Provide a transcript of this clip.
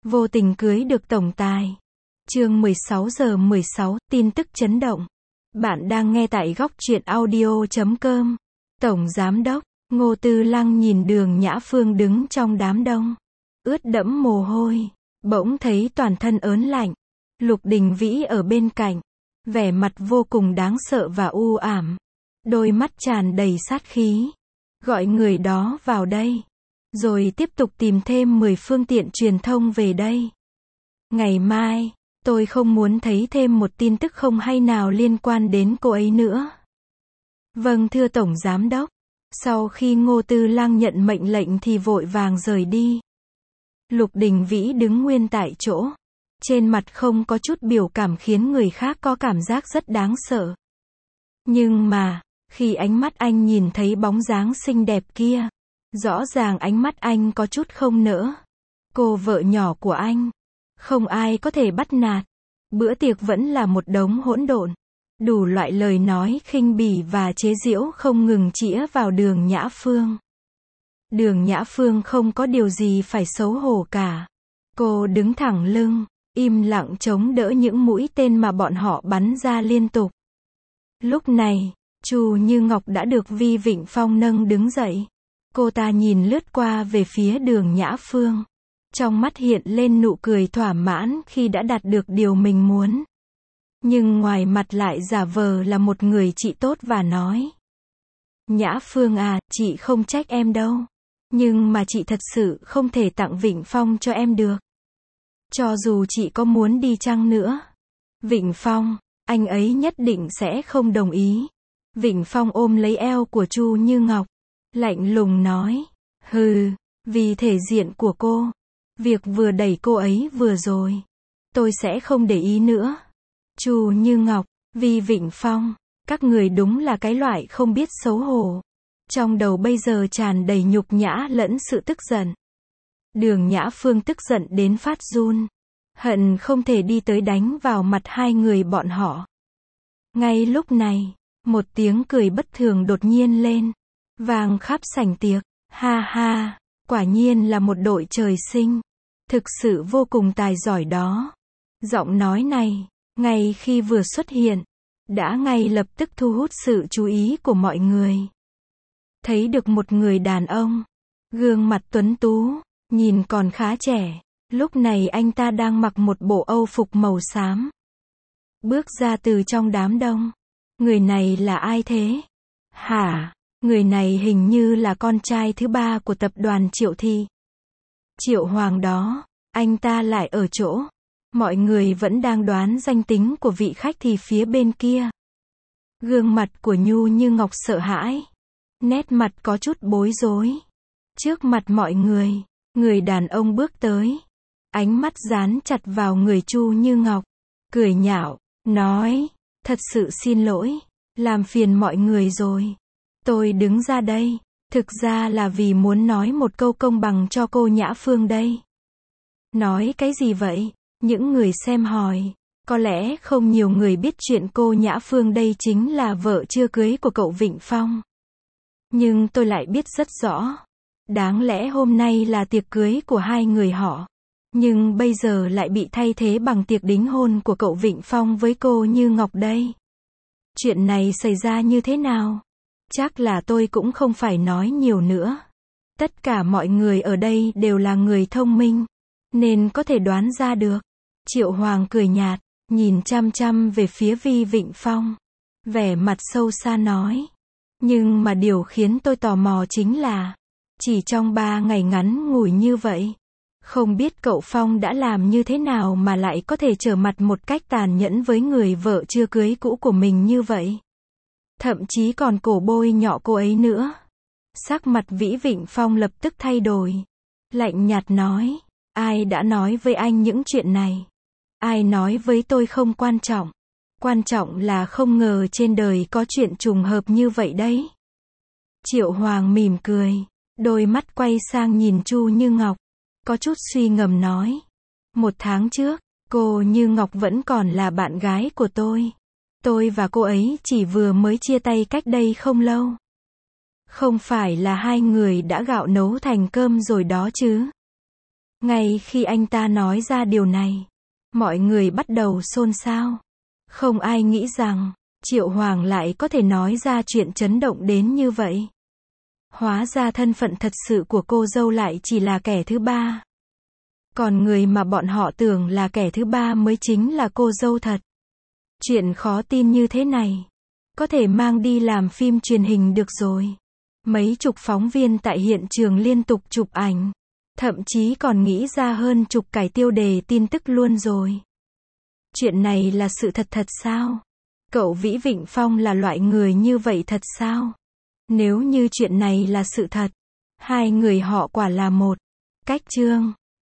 Vô tình cưới được tổng tài. Chương 16:16, tin tức chấn động. Bạn đang nghe tại góc truyện audio.com. Tổng Giám đốc, Ngô Tư Lăng nhìn Đường Nhã Phương đứng trong đám đông. Ướt đẫm mồ hôi. Bỗng thấy toàn thân ớn lạnh. Lục Đình Vĩ ở bên cạnh. Vẻ mặt vô cùng đáng sợ và u ảm. Đôi mắt tràn đầy sát khí. Gọi người đó vào đây. Rồi tiếp tục tìm thêm 10 phương tiện truyền thông về đây. Ngày mai, tôi không muốn thấy thêm một tin tức không hay nào liên quan đến cô ấy nữa. Vâng thưa Tổng Giám đốc. Sau khi Ngô Tư Lăng nhận mệnh lệnh thì vội vàng rời đi. Lục Đình Vĩ đứng nguyên tại chỗ. Trên mặt không có chút biểu cảm khiến người khác có cảm giác rất đáng sợ. Nhưng mà, khi ánh mắt anh nhìn thấy bóng dáng xinh đẹp kia, rõ ràng ánh mắt anh có chút không nỡ. Cô vợ nhỏ của anh, không ai có thể bắt nạt. Bữa tiệc vẫn là một đống hỗn độn. Đủ loại lời nói khinh bỉ và chế giễu không ngừng chĩa vào Đường Nhã Phương. Đường Nhã Phương không có điều gì phải xấu hổ cả. Cô đứng thẳng lưng, im lặng chống đỡ những mũi tên mà bọn họ bắn ra liên tục. Lúc này, Chu Như Ngọc đã được Vi Vịnh Phong nâng đứng dậy. Cô ta nhìn lướt qua về phía Đường Nhã Phương. Trong mắt hiện lên nụ cười thỏa mãn khi đã đạt được điều mình muốn. Nhưng ngoài mặt lại giả vờ là một người chị tốt và nói: Nhã Phương à, chị không trách em đâu. Nhưng mà chị thật sự không thể tặng Vịnh Phong cho em được. Cho dù chị có muốn đi chăng nữa. Vịnh Phong, anh ấy nhất định sẽ không đồng ý. Vịnh Phong ôm lấy eo của Chu Như Ngọc. Lạnh lùng nói: Hừ, vì thể diện của cô. Việc vừa đẩy cô ấy vừa rồi. Tôi sẽ không để ý nữa. Chu Như Ngọc, Vi Vịnh Phong, các người đúng là cái loại không biết xấu hổ. Trong đầu bây giờ tràn đầy nhục nhã lẫn sự tức giận. Đường Nhã Phương tức giận đến phát run. Hận không thể đi tới đánh vào mặt hai người bọn họ. Ngay lúc này, một tiếng cười bất thường đột nhiên lên. Vang khắp sảnh tiệc. Ha ha, quả nhiên là một đội trời sinh. Thực sự vô cùng tài giỏi đó. Giọng nói này, ngay khi vừa xuất hiện, đã ngay lập tức thu hút sự chú ý của mọi người. Thấy được một người đàn ông, gương mặt tuấn tú, nhìn còn khá trẻ. Lúc này anh ta đang mặc một bộ âu phục màu xám. Bước ra từ trong đám đông. Người này là ai thế? Hả? Người này hình như là con trai thứ ba của tập đoàn Triệu Thị. Triệu Hoàng đó, anh ta lại ở chỗ. Mọi người vẫn đang đoán danh tính của vị khách thì phía bên kia. Gương mặt của Nhu Như Ngọc sợ hãi. Nét mặt có chút bối rối. Trước mặt mọi người, người đàn ông bước tới. Ánh mắt dán chặt vào người Chu Như Ngọc. Cười nhạo, nói, thật sự xin lỗi, làm phiền mọi người rồi. Tôi đứng ra đây, thực ra là vì muốn nói một câu công bằng cho cô Nhã Phương đây. Nói cái gì vậy? Những người xem hỏi. Có lẽ không nhiều người biết chuyện cô Nhã Phương đây chính là vợ chưa cưới của cậu Vịnh Phong. Nhưng tôi lại biết rất rõ. Đáng lẽ hôm nay là tiệc cưới của hai người họ. Nhưng bây giờ lại bị thay thế bằng tiệc đính hôn của cậu Vịnh Phong với cô Như Ngọc đây. Chuyện này xảy ra như thế nào? Chắc là tôi cũng không phải nói nhiều nữa. Tất cả mọi người ở đây đều là người thông minh, nên có thể đoán ra được. Triệu Hoàng cười nhạt, nhìn chăm chăm về phía Vi Vịnh Phong. Vẻ mặt sâu xa nói. Nhưng mà điều khiến tôi tò mò chính là, chỉ trong 3 ngày ngắn ngủi như vậy, không biết cậu Phong đã làm như thế nào mà lại có thể trở mặt một cách tàn nhẫn với người vợ chưa cưới cũ của mình như vậy. Thậm chí còn cổ bôi nhọ cô ấy nữa. Sắc mặt Vĩ Vịnh Phong lập tức thay đổi. Lạnh nhạt nói, ai đã nói với anh những chuyện này? Ai nói với tôi không quan trọng? Quan trọng là không ngờ trên đời có chuyện trùng hợp như vậy đấy. Triệu Hoàng mỉm cười, đôi mắt quay sang nhìn Chu Như Ngọc, có chút suy ngầm nói. 1 tháng trước, cô Như Ngọc vẫn còn là bạn gái của tôi. Tôi và cô ấy chỉ vừa mới chia tay cách đây không lâu. Không phải là hai người đã gạo nấu thành cơm rồi đó chứ? Ngay khi anh ta nói ra điều này, mọi người bắt đầu xôn xao. Không ai nghĩ rằng, Triệu Hoàng lại có thể nói ra chuyện chấn động đến như vậy. Hóa ra thân phận thật sự của cô dâu lại chỉ là kẻ thứ ba. Còn người mà bọn họ tưởng là kẻ thứ ba mới chính là cô dâu thật. Chuyện khó tin như thế này, có thể mang đi làm phim truyền hình được rồi. Mấy chục phóng viên tại hiện trường liên tục chụp ảnh. Thậm chí còn nghĩ ra hơn chục cái tiêu đề tin tức luôn rồi. Chuyện này là sự thật thật sao? Cậu Vĩ Vịnh Phong là loại người như vậy thật sao? Nếu như chuyện này là sự thật, hai người họ quả là một cách chương.